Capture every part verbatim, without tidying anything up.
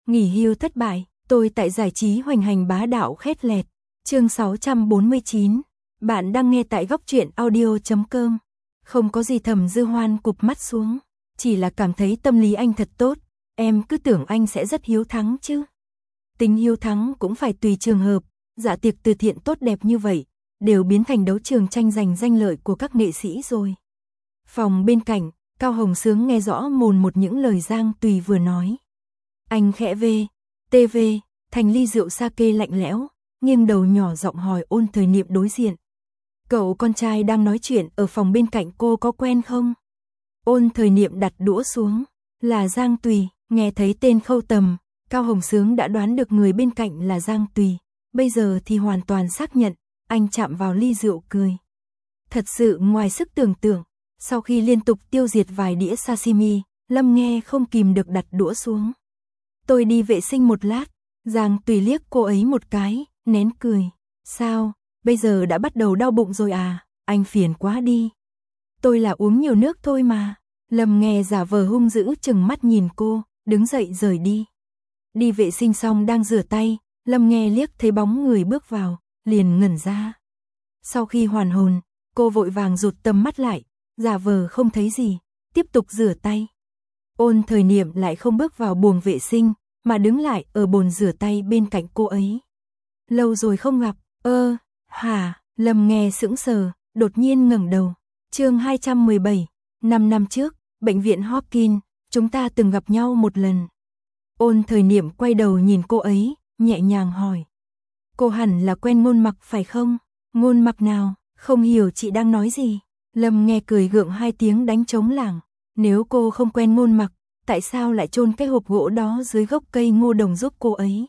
Nghỉ hưu thất bại, tôi tại giải trí hoành hành bá đạo khét lẹt. Chương sáu trăm bốn mươi chín. Bạn đang nghe tại góc truyện audio chấm com. Không có gì, Thẩm Dư Hoan cụp mắt xuống, chỉ là cảm thấy tâm lý anh thật tốt, em cứ tưởng anh sẽ rất hiếu thắng chứ. Tính hiếu thắng cũng phải tùy trường hợp, dạ tiệc từ thiện tốt đẹp như vậy, đều biến thành đấu trường tranh giành danh lợi của các nghệ sĩ rồi. Phòng bên cạnh, Cao Hồng Sướng nghe rõ mồn một những lời Giang Tùy vừa nói. Anh khẽ vê, tê vê, thành ly rượu sake lạnh lẽo, nghiêng đầu nhỏ giọng hỏi Ôn Thời Niệm đối diện. Cậu con trai đang nói chuyện ở phòng bên cạnh cô có quen không? Ôn Thời Niệm đặt đũa xuống, là Giang Tùy. Nghe thấy tên Khâu Tầm, Cao Hồng Sướng đã đoán được người bên cạnh là Giang Tùy, bây giờ thì hoàn toàn xác nhận, anh chạm vào ly rượu cười. Thật sự ngoài sức tưởng tượng, sau khi liên tục tiêu diệt vài đĩa sashimi, Lâm Nghe không kìm được đặt đũa xuống. Tôi đi vệ sinh một lát, Giang Tùy liếc cô ấy một cái, nén cười. Sao, bây giờ đã bắt đầu đau bụng rồi à, anh phiền quá đi. Tôi là uống nhiều nước thôi mà. Lâm Nghe giả vờ hung dữ chừng mắt nhìn cô, đứng dậy rời đi. Đi vệ sinh xong đang rửa tay, Lâm Nghe liếc thấy bóng người bước vào, liền ngẩn ra. Sau khi hoàn hồn, cô vội vàng rụt tầm mắt lại, giả vờ không thấy gì, tiếp tục rửa tay. Ôn Thời Niệm lại không bước vào buồng vệ sinh, mà đứng lại ở bồn rửa tay bên cạnh cô ấy. Lâu rồi không gặp, ơ, hả, Lâm Nghe sững sờ, đột nhiên ngẩng đầu. Chương hai trăm mười bảy, năm năm trước, bệnh viện Hopkins, chúng ta từng gặp nhau một lần. Ôn Thời Niệm quay đầu nhìn cô ấy, nhẹ nhàng hỏi. Cô hẳn là quen Ngôn Mặc phải không? Ngôn Mặc nào, không hiểu chị đang nói gì. Lâm Nghe cười gượng hai tiếng đánh trống lảng. Nếu cô không quen Ngôn Mặc, tại sao lại chôn cái hộp gỗ đó dưới gốc cây ngô đồng giúp cô ấy?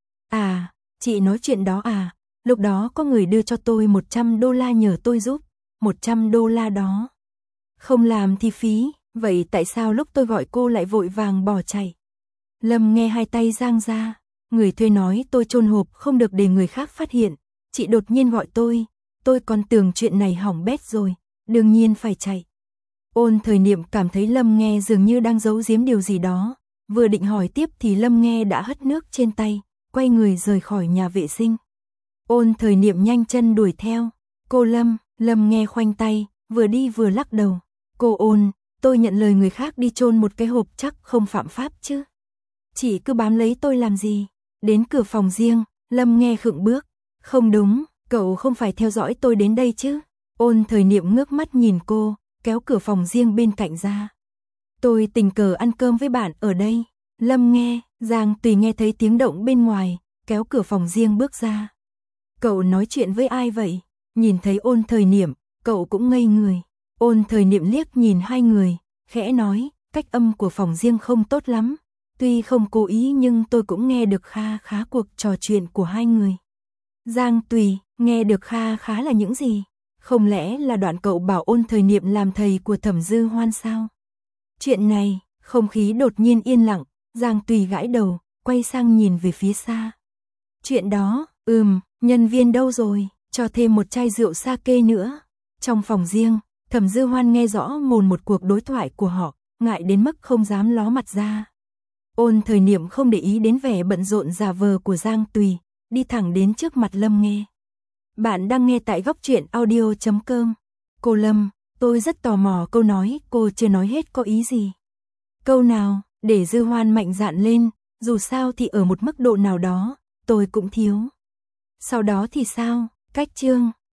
À, chị nói chuyện đó à, lúc đó có người đưa cho tôi một trăm đô la nhờ tôi giúp, một trăm đô la đó. Không làm thì phí, vậy tại sao lúc tôi gọi cô lại vội vàng bỏ chạy? Lâm Nghe hai tay giang ra, người thuê nói tôi chôn hộp không được để người khác phát hiện, chị đột nhiên gọi tôi, tôi còn tưởng chuyện này hỏng bét rồi, đương nhiên phải chạy. Ôn Thời Niệm cảm thấy Lâm Nghe dường như đang giấu giếm điều gì đó, vừa định hỏi tiếp thì Lâm Nghe đã hất nước trên tay, quay người rời khỏi nhà vệ sinh. Ôn Thời Niệm nhanh chân đuổi theo. Cô Lâm, Lâm Nghe khoanh tay, vừa đi vừa lắc đầu. Cô Ôn, tôi nhận lời người khác đi chôn một cái hộp chắc không phạm pháp chứ. Chị cứ bám lấy tôi làm gì? Đến cửa phòng riêng, Lâm Nghe khựng bước. Không đúng, cậu không phải theo dõi tôi đến đây chứ? Ôn Thời Niệm ngước mắt nhìn cô, kéo cửa phòng riêng bên cạnh ra. Tôi tình cờ ăn cơm với bạn ở đây. Lâm Nghe, Giang Tùy nghe thấy tiếng động bên ngoài, kéo cửa phòng riêng bước ra. Cậu nói chuyện với ai vậy? Nhìn thấy Ôn Thời Niệm, cậu cũng ngây người. Ôn Thời Niệm liếc nhìn hai người, khẽ nói, cách âm của phòng riêng không tốt lắm. Tuy không cố ý nhưng tôi cũng nghe được kha khá cuộc trò chuyện của hai người. Giang Tùy, nghe được kha khá là những gì? Không lẽ là đoạn cậu bảo Ôn Thời Niệm làm thầy của Thẩm Dư Hoan sao? Chuyện này, không khí đột nhiên yên lặng, Giang Tùy gãi đầu, quay sang nhìn về phía xa. Chuyện đó, ừm, nhân viên đâu rồi, cho thêm một chai rượu sake nữa. Trong phòng riêng, Thẩm Dư Hoan nghe rõ mồn một cuộc đối thoại của họ, ngại đến mức không dám ló mặt ra. Ôn Thời Niệm không để ý đến vẻ bận rộn giả vờ của Giang Tùy, đi thẳng đến trước mặt Lâm Nghe. Bạn đang nghe tại góc truyện audio chấm com. Cô Lâm, tôi rất tò mò câu nói cô chưa nói hết có ý gì. Câu nào, để Dư Hoan mạnh dạn lên, dù sao thì ở một mức độ nào đó, tôi cũng thiếu. Sau đó thì sao, cách chương,